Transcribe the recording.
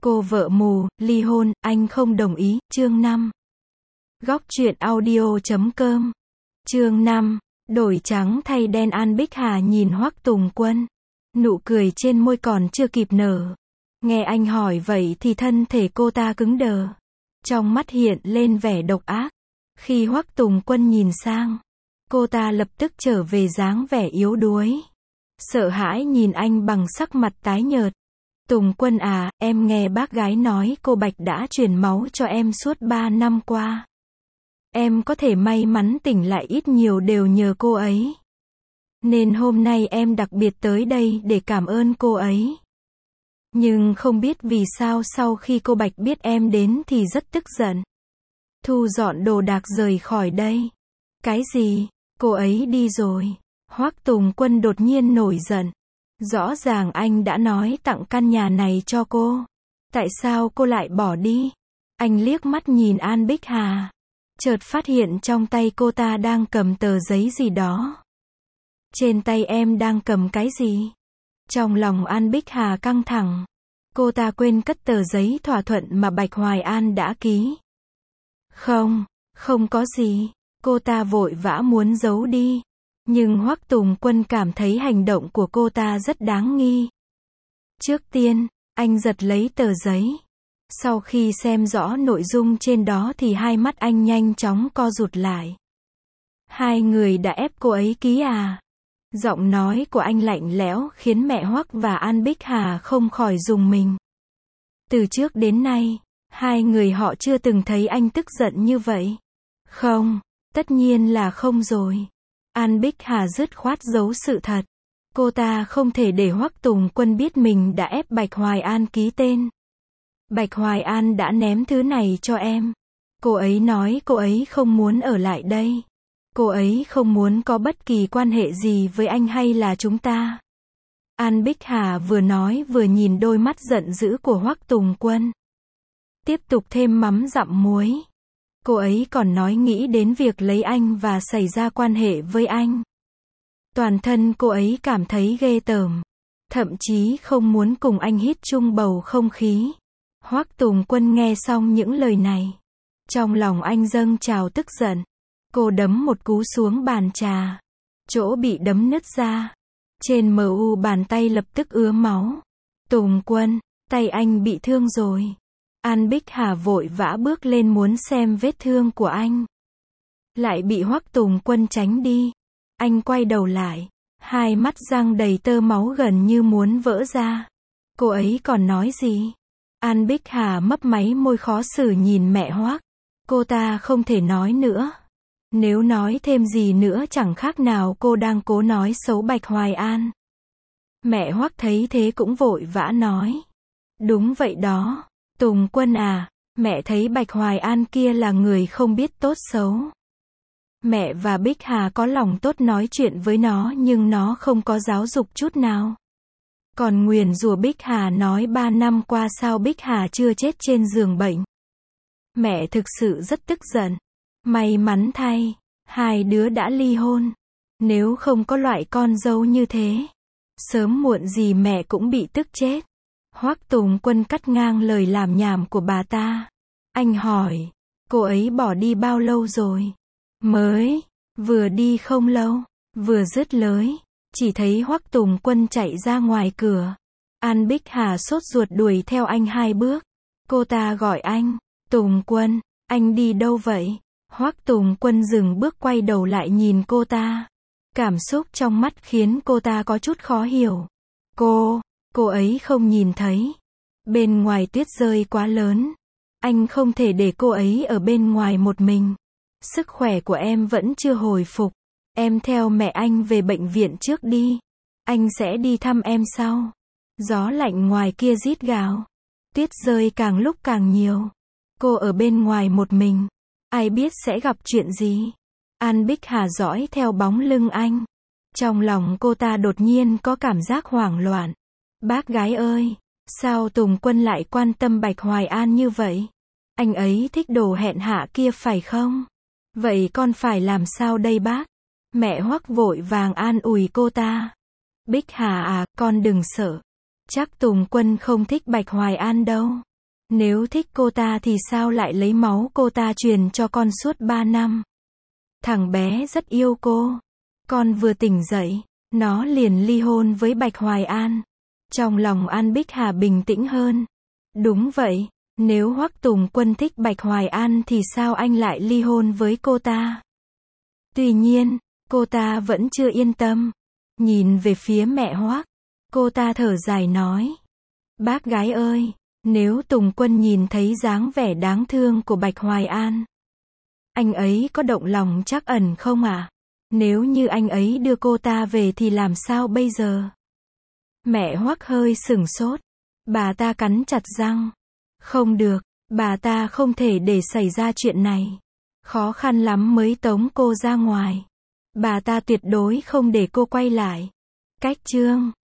Cô vợ mù, ly hôn, anh không đồng ý, chương 5. Góc truyện audio.com. Chương 5. Đổi trắng thay đen. An Bích Hà nhìn Hoắc Tùng Quân. Nụ cười trên môi còn chưa kịp nở. Nghe anh hỏi vậy thì thân thể cô ta cứng đờ. Trong mắt hiện lên vẻ độc ác. Khi Hoắc Tùng Quân nhìn sang, cô ta lập tức trở về dáng vẻ yếu đuối. Sợ hãi nhìn anh bằng sắc mặt tái nhợt. Tùng Quân à, em nghe bác gái nói cô Bạch đã truyền máu cho em suốt 3 năm qua. Em có thể may mắn tỉnh lại ít nhiều đều nhờ cô ấy. Nên hôm nay em đặc biệt tới đây để cảm ơn cô ấy. Nhưng không biết vì sao sau khi cô Bạch biết em đến thì rất tức giận. Thu dọn đồ đạc rời khỏi đây. Cái gì? Cô ấy đi rồi. Hoắc Tùng Quân đột nhiên nổi giận. Rõ ràng anh đã nói tặng căn nhà này cho cô. Tại sao cô lại bỏ đi? Anh liếc mắt nhìn An Bích Hà. Chợt phát hiện trong tay cô ta đang cầm tờ giấy gì đó. Trên tay em đang cầm cái gì? Trong lòng An Bích Hà căng thẳng. Cô ta quên cất tờ giấy thỏa thuận mà Bạch Hoài An đã ký. Không có gì. Cô ta vội vã muốn giấu đi. Nhưng Hoắc Tùng Quân cảm thấy hành động của cô ta rất đáng nghi. Trước tiên, anh giật lấy tờ giấy. Sau khi xem rõ nội dung trên đó thì hai mắt anh nhanh chóng co rụt lại. Hai người đã ép cô ấy ký à? Giọng nói của anh lạnh lẽo khiến mẹ Hoắc và An Bích Hà không khỏi rùng mình. Từ trước đến nay, hai người họ chưa từng thấy anh tức giận như vậy. Không, tất nhiên là không rồi. An Bích Hà dứt khoát giấu sự thật. Cô ta không thể để Hoắc Tùng Quân biết mình đã ép Bạch Hoài An ký tên. Bạch Hoài An đã ném thứ này cho em. Cô ấy nói cô ấy không muốn ở lại đây. Cô ấy không muốn có bất kỳ quan hệ gì với anh hay là chúng ta. An Bích Hà vừa nói vừa nhìn đôi mắt giận dữ của Hoắc Tùng Quân. Tiếp tục thêm mắm dặm muối. Cô ấy còn nói nghĩ đến việc lấy anh và xảy ra quan hệ với anh. Toàn thân cô ấy cảm thấy ghê tởm. Thậm chí không muốn cùng anh hít chung bầu không khí. Hoắc Tùng Quân nghe xong những lời này. Trong lòng anh dâng trào tức giận. Cô đấm một cú xuống bàn trà. Chỗ bị đấm nứt ra. Trên mu bàn tay lập tức ứa máu. Tùng Quân, tay anh bị thương rồi. An Bích Hà vội vã bước lên muốn xem vết thương của anh. Lại bị Hoắc Tùng Quân tránh đi. Anh quay đầu lại. Hai mắt răng đầy tơ máu gần như muốn vỡ ra. Cô ấy còn nói gì? An Bích Hà mấp máy môi khó xử nhìn mẹ Hoắc. Cô ta không thể nói nữa. Nếu nói thêm gì nữa chẳng khác nào cô đang cố nói xấu Bạch Hoài An. Mẹ Hoắc thấy thế cũng vội vã nói. Đúng vậy đó. Tùng Quân à, mẹ thấy Bạch Hoài An kia là người không biết tốt xấu. Mẹ và Bích Hà có lòng tốt nói chuyện với nó nhưng nó không có giáo dục chút nào. Còn nguyền rủa Bích Hà nói 3 năm qua sao Bích Hà chưa chết trên giường bệnh. Mẹ thực sự rất tức giận. May mắn thay, hai đứa đã ly hôn. Nếu không có loại con dâu như thế, sớm muộn gì mẹ cũng bị tức chết. Hoắc Tùng Quân cắt ngang lời làm nhảm của bà ta. Anh hỏi, cô ấy bỏ đi bao lâu rồi? Vừa đi không lâu. Vừa dứt lời, chỉ thấy Hoắc Tùng Quân chạy ra ngoài cửa. An Bích Hà sốt ruột đuổi theo anh 2 bước. Cô ta gọi anh, Tùng Quân, anh đi đâu vậy? Hoắc Tùng Quân dừng bước quay đầu lại nhìn cô ta. Cảm xúc trong mắt khiến cô ta có chút khó hiểu. Cô ấy không nhìn thấy. Bên ngoài tuyết rơi quá lớn. Anh không thể để cô ấy ở bên ngoài một mình. Sức khỏe của em vẫn chưa hồi phục. Em theo mẹ anh về bệnh viện trước đi. Anh sẽ đi thăm em sau. Gió lạnh ngoài kia rít gào. Tuyết rơi càng lúc càng nhiều. Cô ở bên ngoài một mình. Ai biết sẽ gặp chuyện gì. An Bích Hà dõi theo bóng lưng anh. Trong lòng cô ta đột nhiên có cảm giác hoảng loạn. Bác gái ơi, sao Tùng Quân lại quan tâm Bạch Hoài An như vậy? Anh ấy thích đồ hẹn hạ kia phải không? Vậy con phải làm sao đây bác? Mẹ Hoắc vội vàng an ủi cô ta. Bích Hà à, con đừng sợ. Chắc Tùng Quân không thích Bạch Hoài An đâu. Nếu thích cô ta thì sao lại lấy máu cô ta truyền cho con suốt 3 năm? Thằng bé rất yêu cô. Con vừa tỉnh dậy, nó liền ly hôn với Bạch Hoài An. Trong lòng An Bích Hà bình tĩnh hơn. Đúng vậy, nếu Hoắc Tùng Quân thích Bạch Hoài An thì sao anh lại ly hôn với cô ta? Tuy nhiên, cô ta vẫn chưa yên tâm. Nhìn về phía mẹ Hoắc, cô ta thở dài nói. Bác gái ơi, nếu Tùng Quân nhìn thấy dáng vẻ đáng thương của Bạch Hoài An, anh ấy có động lòng trắc ẩn không ạ? Nếu như anh ấy đưa cô ta về thì làm sao bây giờ? Mẹ Hoắc hơi sửng sốt. Bà ta cắn chặt răng. Không được, bà ta không thể để xảy ra chuyện này. Khó khăn lắm mới tống cô ra ngoài. Bà ta tuyệt đối không để cô quay lại. Cách chương